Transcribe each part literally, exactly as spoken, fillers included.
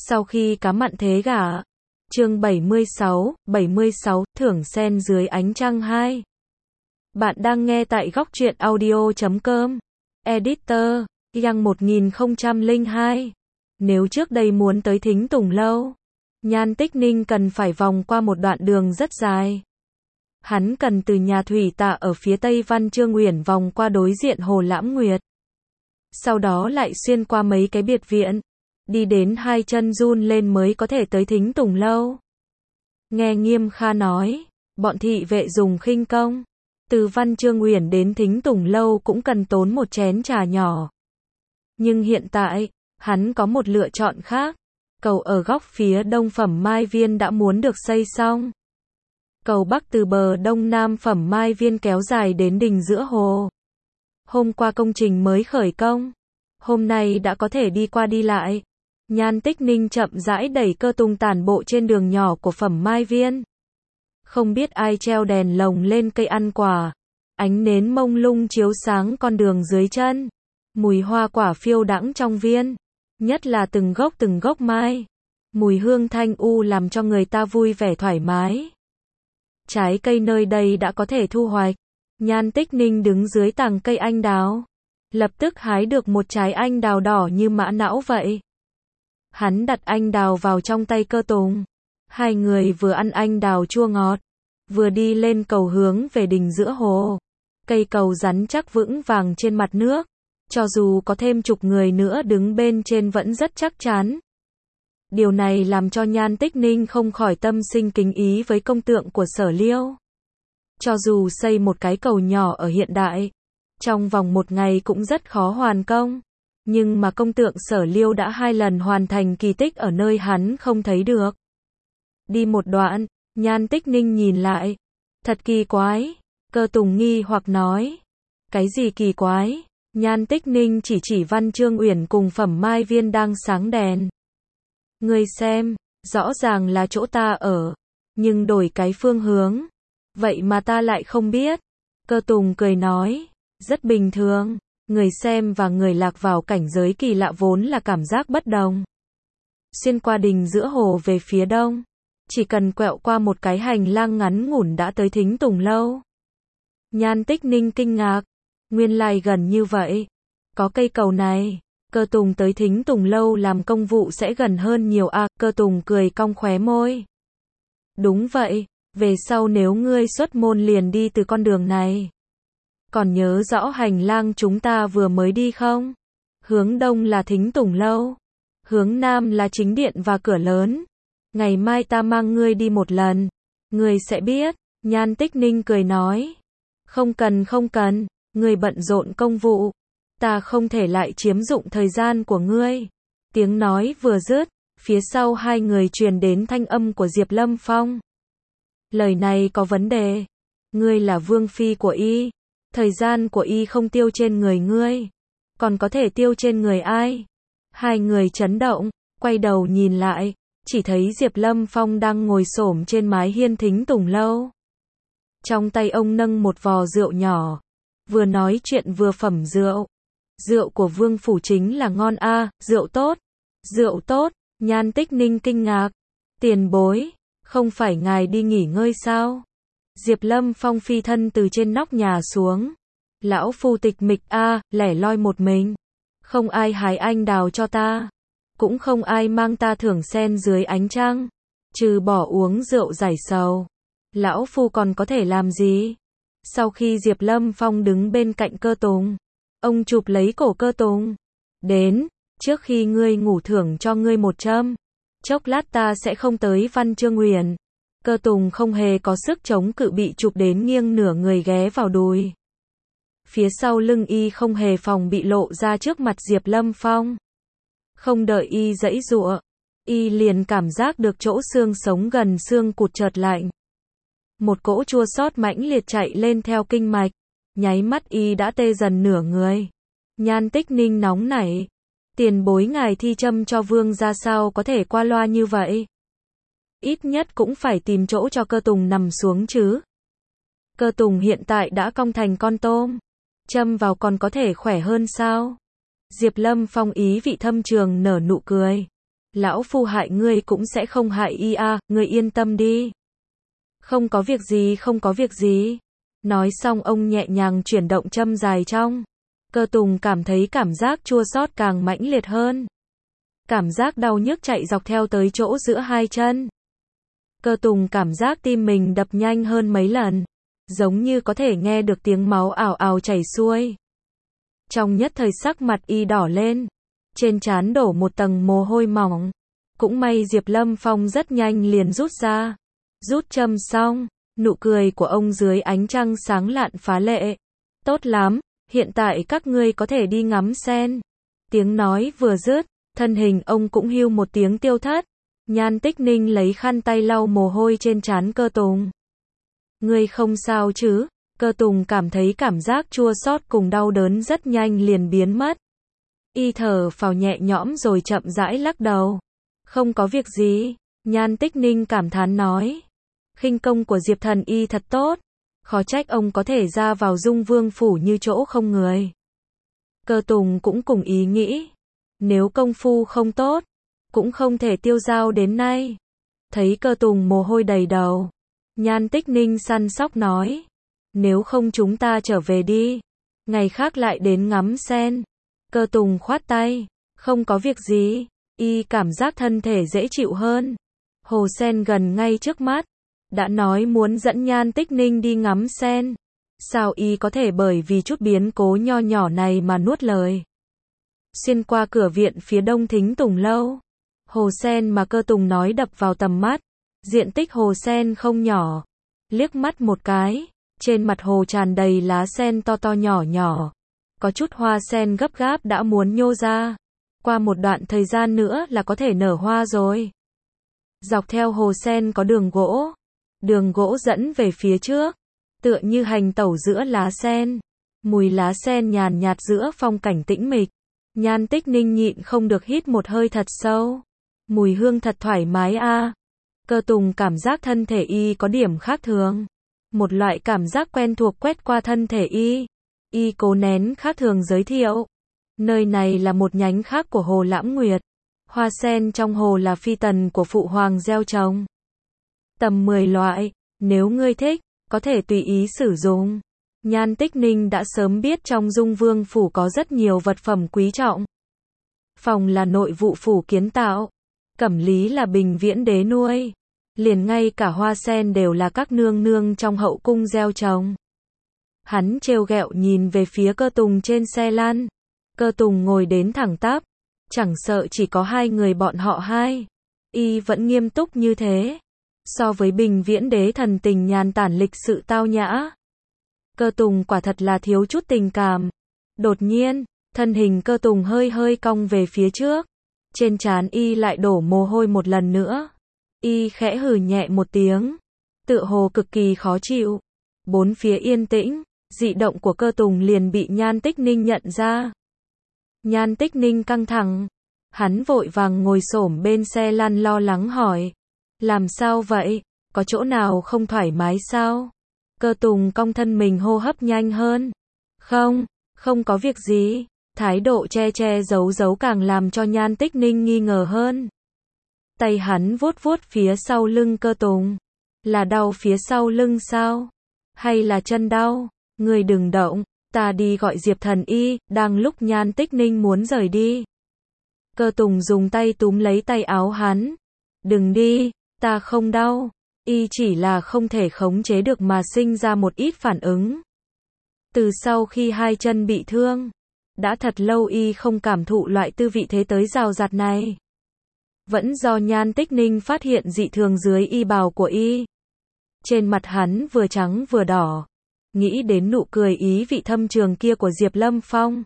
Sau khi cá mặn thế gả. Chương bảy mươi sáu, bảy mươi sáu, thưởng sen dưới ánh trăng hai. Bạn đang nghe tại góc truyện audio chấm com. Editor, Yang một nghìn không trăm lẻ hai. Nếu trước đây muốn tới Thính Tùng Lâu, Nhan Tích Ninh cần phải vòng qua một đoạn đường rất dài. Hắn cần từ nhà thủy tạ ở phía tây Văn Chương Uyển vòng qua đối diện Hồ Lãm Nguyệt. Sau đó lại xuyên qua mấy cái biệt viện, đi đến hai chân run lên mới có thể tới Thính Tùng Lâu. Nghe Nghiêm Kha nói, bọn thị vệ dùng khinh công, từ Văn Chương Uyển đến Thính Tùng Lâu cũng cần tốn một chén trà nhỏ. Nhưng hiện tại, hắn có một lựa chọn khác. Cầu ở góc phía đông Phẩm Mai Viên đã muốn được xây xong. Cầu bắc từ bờ đông nam Phẩm Mai Viên kéo dài đến đình giữa hồ. Hôm qua công trình mới khởi công, hôm nay đã có thể đi qua đi lại. Nhan Tích Ninh chậm rãi đẩy cơ tùng tản bộ trên đường nhỏ của Phẩm Mai Viên. Không biết ai treo đèn lồng lên cây ăn quả, ánh nến mông lung chiếu sáng con đường dưới chân. Mùi hoa quả phiêu đãng trong viên, nhất là từng gốc từng gốc mai. Mùi hương thanh u làm cho người ta vui vẻ thoải mái. Trái cây nơi đây đã có thể thu hoạch. Nhan Tích Ninh đứng dưới tàng cây anh đào, lập tức hái được một trái anh đào đỏ như mã não vậy. Hắn đặt anh đào vào trong tay cơ tùng. Hai người vừa ăn anh đào chua ngọt, vừa đi lên cầu hướng về đình giữa hồ. Cây cầu rắn chắc vững vàng trên mặt nước, cho dù có thêm chục người nữa đứng bên trên vẫn rất chắc chắn. Điều này làm cho Nhan Tích Ninh không khỏi tâm sinh kính ý với công tượng của Sở Liêu. Cho dù xây một cái cầu nhỏ ở hiện đại, trong vòng một ngày cũng rất khó hoàn công. Nhưng mà công tượng Sở Liêu đã hai lần hoàn thành kỳ tích ở nơi hắn không thấy được. Đi một đoạn, Nhan Tích Ninh nhìn lại. Thật kỳ quái. Cơ Tùng nghi hoặc nói. Cái gì kỳ quái? Nhan Tích Ninh chỉ chỉ Văn Chương Uyển cùng Phẩm Mai Viên đang sáng đèn. Ngươi xem, rõ ràng là chỗ ta ở, nhưng đổi cái phương hướng. Vậy mà ta lại không biết. Cơ Tùng cười nói. Rất bình thường. Người xem và người lạc vào cảnh giới kỳ lạ vốn là cảm giác bất đồng. Xuyên qua đình giữa hồ về phía đông, chỉ cần quẹo qua một cái hành lang ngắn ngủn đã tới Thính Tùng Lâu. Nhan Tích Ninh kinh ngạc. Nguyên lai gần như vậy. Có cây cầu này, Cơ Tùng tới Thính Tùng Lâu làm công vụ sẽ gần hơn nhiều à. Cơ Tùng cười cong khóe môi. Đúng vậy, về sau nếu ngươi xuất môn liền đi từ con đường này. Còn nhớ rõ hành lang chúng ta vừa mới đi không? Hướng đông là Thính Tùng Lâu, hướng nam là chính điện và cửa lớn. Ngày mai ta mang ngươi đi một lần, ngươi sẽ biết. Nhan Tích Ninh cười nói. Không cần không cần, ngươi bận rộn công vụ, ta không thể lại chiếm dụng thời gian của ngươi. Tiếng nói vừa dứt, phía sau hai người truyền đến thanh âm của Diệp Lâm Phong. Lời này có vấn đề. Ngươi là vương phi của y, thời gian của y không tiêu trên người ngươi, còn có thể tiêu trên người ai? Hai người chấn động, quay đầu nhìn lại, chỉ thấy Diệp Lâm Phong đang ngồi xổm trên mái hiên Thính Tùng Lâu. Trong tay ông nâng một vò rượu nhỏ, vừa nói chuyện vừa phẩm rượu. Rượu của vương phủ chính là ngon a, à, rượu tốt. Rượu tốt. Nhan Tích Ninh kinh ngạc. Tiền bối, không phải ngài đi nghỉ ngơi sao? Diệp Lâm Phong phi thân từ trên nóc nhà xuống. Lão phu tịch mịch a, à, lẻ loi một mình. Không ai hái anh đào cho ta, cũng không ai mang ta thưởng sen dưới ánh trăng, trừ bỏ uống rượu giải sầu. Lão phu còn có thể làm gì? Sau khi Diệp Lâm Phong đứng bên cạnh Cơ Tùng, ông chụp lấy cổ Cơ Tùng. Đến, trước khi ngươi ngủ thưởng cho ngươi một châm. Chốc lát ta sẽ không tới Văn Chương Uyển. Cơ Tùng không hề có sức chống cự bị chụp đến nghiêng nửa người ghé vào đùi. Phía sau lưng y không hề phòng bị lộ ra trước mặt Diệp Lâm Phong. Không đợi y giãy giụa, y liền cảm giác được chỗ xương sống gần xương cụt chợt lạnh. Một cỗ chua xót mãnh liệt chạy lên theo kinh mạch, nháy mắt y đã tê dần nửa người. Nhan Tích Ninh nóng nảy. Tiền bối ngài thi châm cho vương ra sao có thể qua loa như vậy? Ít nhất cũng phải tìm chỗ cho Cơ Tùng nằm xuống chứ. Cơ Tùng hiện tại đã cong thành con tôm, châm vào còn có thể khỏe hơn sao? Diệp Lâm Phong ý vị thâm trường nở nụ cười. Lão phu hại ngươi cũng sẽ không hại y a, ngươi yên tâm đi. Không có việc gì, không có việc gì. Nói xong ông nhẹ nhàng chuyển động châm dài trong. Cơ Tùng cảm thấy cảm giác chua xót càng mãnh liệt hơn. Cảm giác đau nhức chạy dọc theo tới chỗ giữa hai chân. Cơ Tùng cảm giác tim mình đập nhanh hơn mấy lần. Giống như có thể nghe được tiếng máu ào ào chảy xuôi. Trong nhất thời sắc mặt y đỏ lên. Trên trán đổ một tầng mồ hôi mỏng. Cũng may Diệp Lâm Phong rất nhanh liền rút ra. Rút châm xong, nụ cười của ông dưới ánh trăng sáng lạn phá lệ. Tốt lắm, hiện tại các ngươi có thể đi ngắm sen. Tiếng nói vừa dứt, thân hình ông cũng hưu một tiếng tiêu thất. Nhan Tích Ninh lấy khăn tay lau mồ hôi trên trán Cơ Tùng. Ngươi không sao chứ? Cơ Tùng cảm thấy cảm giác chua xót cùng đau đớn rất nhanh liền biến mất. Y thở phào nhẹ nhõm rồi chậm rãi lắc đầu. Không có việc gì, Nhan Tích Ninh cảm thán nói. Khinh công của Diệp Thần Y thật tốt. Khó trách ông có thể ra vào Dung Vương phủ như chỗ không người. Cơ Tùng cũng cùng ý nghĩ. Nếu công phu không tốt, cũng không thể tiêu dao đến nay. Thấy Cơ Tùng mồ hôi đầy đầu. Nhan Tích Ninh săn sóc nói. Nếu không chúng ta trở về đi. Ngày khác lại đến ngắm sen. Cơ Tùng khoát tay. Không có việc gì. Y cảm giác thân thể dễ chịu hơn. Hồ sen gần ngay trước mắt. Đã nói muốn dẫn Nhan Tích Ninh đi ngắm sen. Sao y có thể bởi vì chút biến cố nho nhỏ này mà nuốt lời. Xuyên qua cửa viện phía đông Thính Tùng lâu. Hồ sen mà Cơ Tùng nói đập vào tầm mắt. Diện tích hồ sen không nhỏ. Liếc mắt một cái. Trên mặt hồ tràn đầy lá sen to to nhỏ nhỏ. Có chút hoa sen gấp gáp đã muốn nhô ra. Qua một đoạn thời gian nữa là có thể nở hoa rồi. Dọc theo hồ sen có đường gỗ. Đường gỗ dẫn về phía trước. Tựa như hành tẩu giữa lá sen. Mùi lá sen nhàn nhạt giữa phong cảnh tĩnh mịch. Nhan Tích Ninh nhịn không được hít một hơi thật sâu. Mùi hương thật thoải mái a. À. Cơ Tùng cảm giác thân thể y có điểm khác thường. Một loại cảm giác quen thuộc quét qua thân thể y. Y cố nén khác thường giới thiệu. Nơi này là một nhánh khác của hồ Lãm Nguyệt. Hoa sen trong hồ là phi tần của phụ hoàng gieo trồng. Tầm mười loại, nếu ngươi thích, có thể tùy ý sử dụng. Nhan Tích Ninh đã sớm biết trong Dung Vương phủ có rất nhiều vật phẩm quý trọng. Phòng là nội vụ phủ kiến tạo. Cẩm lý là Bình Viễn đế nuôi. Liền ngay cả hoa sen đều là các nương nương trong hậu cung gieo trồng. Hắn trêu ghẹo nhìn về phía Cơ Tùng trên xe lăn. Cơ Tùng ngồi đến thẳng tắp. Chẳng sợ chỉ có hai người bọn họ hai. Y vẫn nghiêm túc như thế. So với Bình Viễn đế thần tình nhàn tản lịch sự tao nhã. Cơ Tùng quả thật là thiếu chút tình cảm. Đột nhiên, thân hình Cơ Tùng hơi hơi cong về phía trước. Trên trán y lại đổ mồ hôi một lần nữa. Y khẽ hừ nhẹ một tiếng. Tựa hồ cực kỳ khó chịu. Bốn phía yên tĩnh, dị động của Cơ Tùng liền bị Nhan Tích Ninh nhận ra. Nhan Tích Ninh căng thẳng. Hắn vội vàng ngồi xổm bên xe lăn lo lắng hỏi. Làm sao vậy? Có chỗ nào không thoải mái sao? Cơ Tùng cong thân mình hô hấp nhanh hơn. Không, không có việc gì. Thái độ che che giấu giấu càng làm cho Nhan Tích Ninh nghi ngờ hơn. Tay hắn vuốt vuốt phía sau lưng Cơ Tùng. Là đau phía sau lưng sao? Hay là chân đau? Người đừng động, ta đi gọi Diệp Thần Y. Đang lúc Nhan Tích Ninh muốn rời đi. Cơ Tùng dùng tay túm lấy tay áo hắn. Đừng đi, ta không đau. Y chỉ là không thể khống chế được mà sinh ra một ít phản ứng. Từ sau khi hai chân bị thương, đã thật lâu y không cảm thụ loại tư vị thế tới rào rạt này. Vẫn do Nhan Tích Ninh phát hiện dị thường dưới y bào của y. Trên mặt hắn vừa trắng vừa đỏ. Nghĩ đến nụ cười ý vị thâm trường kia của Diệp Lâm Phong.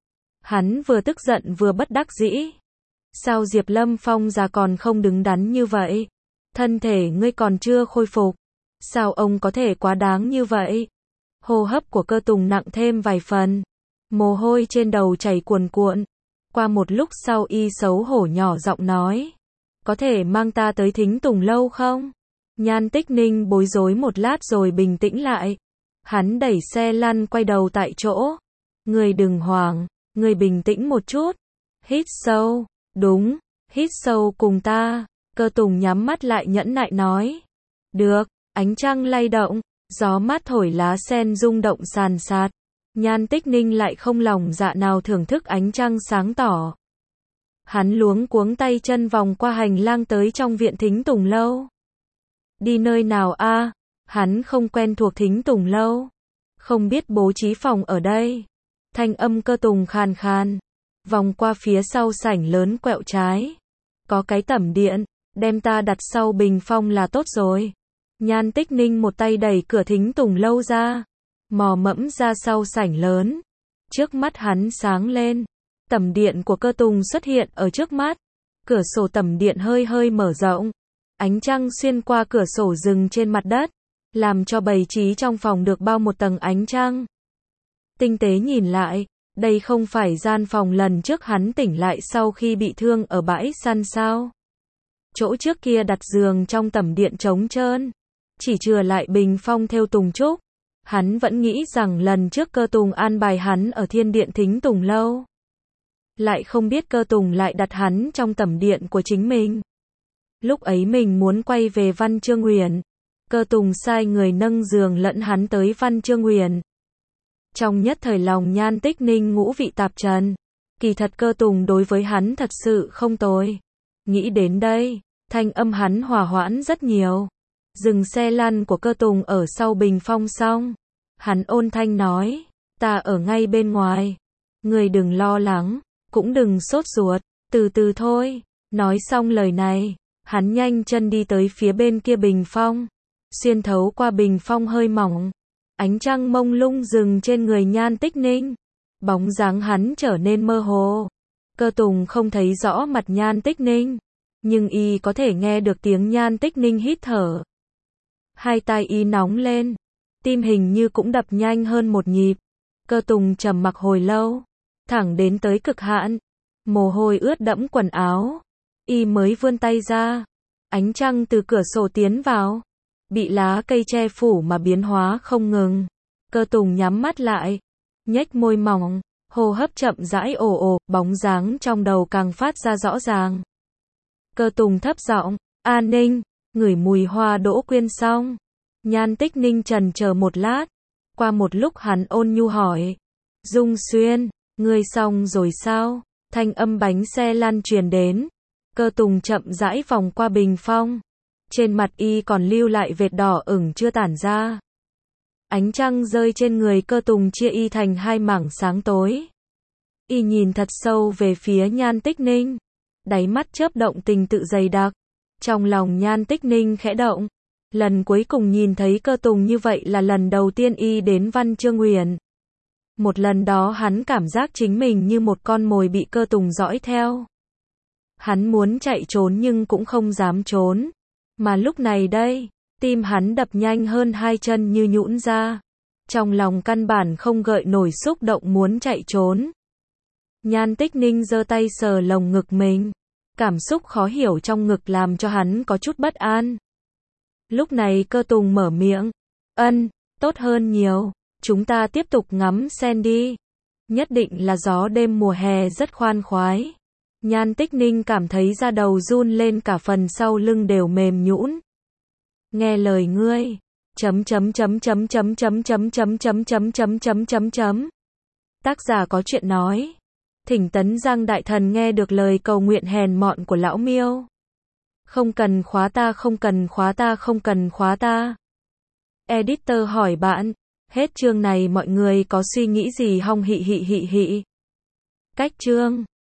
Hắn vừa tức giận vừa bất đắc dĩ. Sao Diệp Lâm Phong già còn không đứng đắn như vậy? Thân thể ngươi còn chưa khôi phục. Sao ông có thể quá đáng như vậy? Hô hấp của Cơ Tùng nặng thêm vài phần. Mồ hôi trên đầu chảy cuồn cuộn. Qua một lúc sau y xấu hổ nhỏ giọng nói. Có thể mang ta tới Thính Tùng lâu không? Nhan Tích Ninh bối rối một lát rồi bình tĩnh lại. Hắn đẩy xe lăn quay đầu tại chỗ. Ngươi đừng hoảng, ngươi bình tĩnh một chút. Hít sâu, đúng, Hít sâu cùng ta. Cơ Tùng nhắm mắt lại nhẫn nại nói. Được. Ánh trăng lay động, gió mát thổi lá sen rung động sàn sạt. Nhan Tích Ninh lại không lòng dạ nào thưởng thức ánh trăng sáng tỏ. Hắn luống cuống tay chân vòng qua hành lang tới trong viện Thính Tùng Lâu. Đi nơi nào a? À? Hắn không quen thuộc Thính Tùng Lâu. Không biết bố trí phòng ở đây. Thanh âm Cơ Tùng khàn khàn. Vòng qua phía sau sảnh lớn quẹo trái. Có cái tẩm điện, đem ta đặt sau bình phong là tốt rồi. Nhan Tích Ninh một tay đẩy cửa Thính Tùng Lâu ra. Mò mẫm ra sau sảnh lớn. Trước mắt hắn sáng lên. Tẩm điện của Cơ Tùng xuất hiện ở trước mắt. Cửa sổ tẩm điện hơi hơi mở rộng. Ánh trăng xuyên qua cửa sổ rừng trên mặt đất. Làm cho bày trí trong phòng được bao một tầng ánh trăng. Tinh tế nhìn lại, đây không phải gian phòng lần trước hắn tỉnh lại sau khi bị thương ở bãi săn sao. Chỗ trước kia đặt giường trong tẩm điện trống trơn. Chỉ chừa lại bình phong thêu tùng trúc. Hắn vẫn nghĩ rằng lần trước Cơ Tùng an bài hắn ở thiên điện Thính Tùng Lâu. Lại không biết Cơ Tùng lại đặt hắn trong tẩm điện của chính mình. Lúc ấy mình muốn quay về Văn Chương Uyển. Cơ Tùng sai người nâng giường lẫn hắn tới Văn Chương Uyển. Trong nhất thời lòng Nhan Tích Ninh ngũ vị tạp trần. Kỳ thật Cơ Tùng đối với hắn thật sự không tồi. Nghĩ đến đây, thanh âm hắn hòa hoãn rất nhiều. Dừng xe lăn của Cơ Tùng ở sau bình phong xong. Hắn ôn thanh nói, ta ở ngay bên ngoài. Người đừng lo lắng, cũng đừng sốt ruột, từ từ thôi. Nói xong lời này, hắn nhanh chân đi tới phía bên kia bình phong. Xuyên thấu qua bình phong hơi mỏng. Ánh trăng mông lung dừng trên người Nhan Tích Ninh. Bóng dáng hắn trở nên mơ hồ. Cơ Tùng không thấy rõ mặt Nhan Tích Ninh. Nhưng y có thể nghe được tiếng Nhan Tích Ninh hít thở. Hai tai y nóng lên. Tim hình như cũng đập nhanh hơn một nhịp. Cơ Tùng trầm mặc hồi lâu. Thẳng đến tới cực hạn. Mồ hôi ướt đẫm quần áo. Y mới vươn tay ra. Ánh trăng từ cửa sổ tiến vào. Bị lá cây che phủ mà biến hóa không ngừng. Cơ Tùng nhắm mắt lại. Nhếch môi mỏng. Hô hấp chậm rãi ồ ồ. Bóng dáng trong đầu càng phát ra rõ ràng. Cơ Tùng thấp giọng. An Ninh. Ngửi mùi hoa đỗ quyên xong. Nhan Tích Ninh trần chờ một lát. Qua một lúc hắn ôn nhu hỏi. Dung Xuyên. Ngươi xong rồi sao? Thanh âm bánh xe lăn truyền đến. Cơ Tùng chậm rãi vòng qua bình phong. Trên mặt y còn lưu lại vệt đỏ ửng chưa tản ra. Ánh trăng rơi trên người Cơ Tùng chia y thành hai mảng sáng tối. Y nhìn thật sâu về phía Nhan Tích Ninh. Đáy mắt chớp động tình tự dày đặc. Trong lòng Nhan Tích Ninh khẽ động. Lần cuối cùng nhìn thấy Cơ Tùng như vậy là lần đầu tiên y đến Văn Chương Uyển. Một lần đó hắn cảm giác chính mình như một con mồi bị Cơ Tùng dõi theo. Hắn muốn chạy trốn nhưng cũng không dám trốn. Mà lúc này đây, tim hắn đập nhanh hơn hai chân như nhũn ra. Trong lòng căn bản không gợi nổi xúc động muốn chạy trốn. Nhan Tích Ninh giơ tay sờ lồng ngực mình. Cảm xúc khó hiểu trong ngực làm cho hắn có chút bất an. Lúc này Cơ Tùng mở miệng. Ân, tốt hơn nhiều. Chúng ta tiếp tục ngắm sen đi. Nhất định là gió đêm mùa hè rất khoan khoái. Nhan Tích Ninh cảm thấy da đầu run lên cả phần sau lưng đều mềm nhũn. Nghe lời ngươi. Chấm chấm chấm chấm chấm chấm chấm chấm chấm chấm chấm chấm chấm chấm. Tác giả có chuyện nói. Thỉnh Tấn Giang Đại Thần nghe được lời cầu nguyện hèn mọn của lão Miêu. Không cần khóa ta, không cần khóa ta, không cần khóa ta. Editor hỏi bạn. Hết chương này mọi người có suy nghĩ gì hong hị hị hị hị. Cách chương.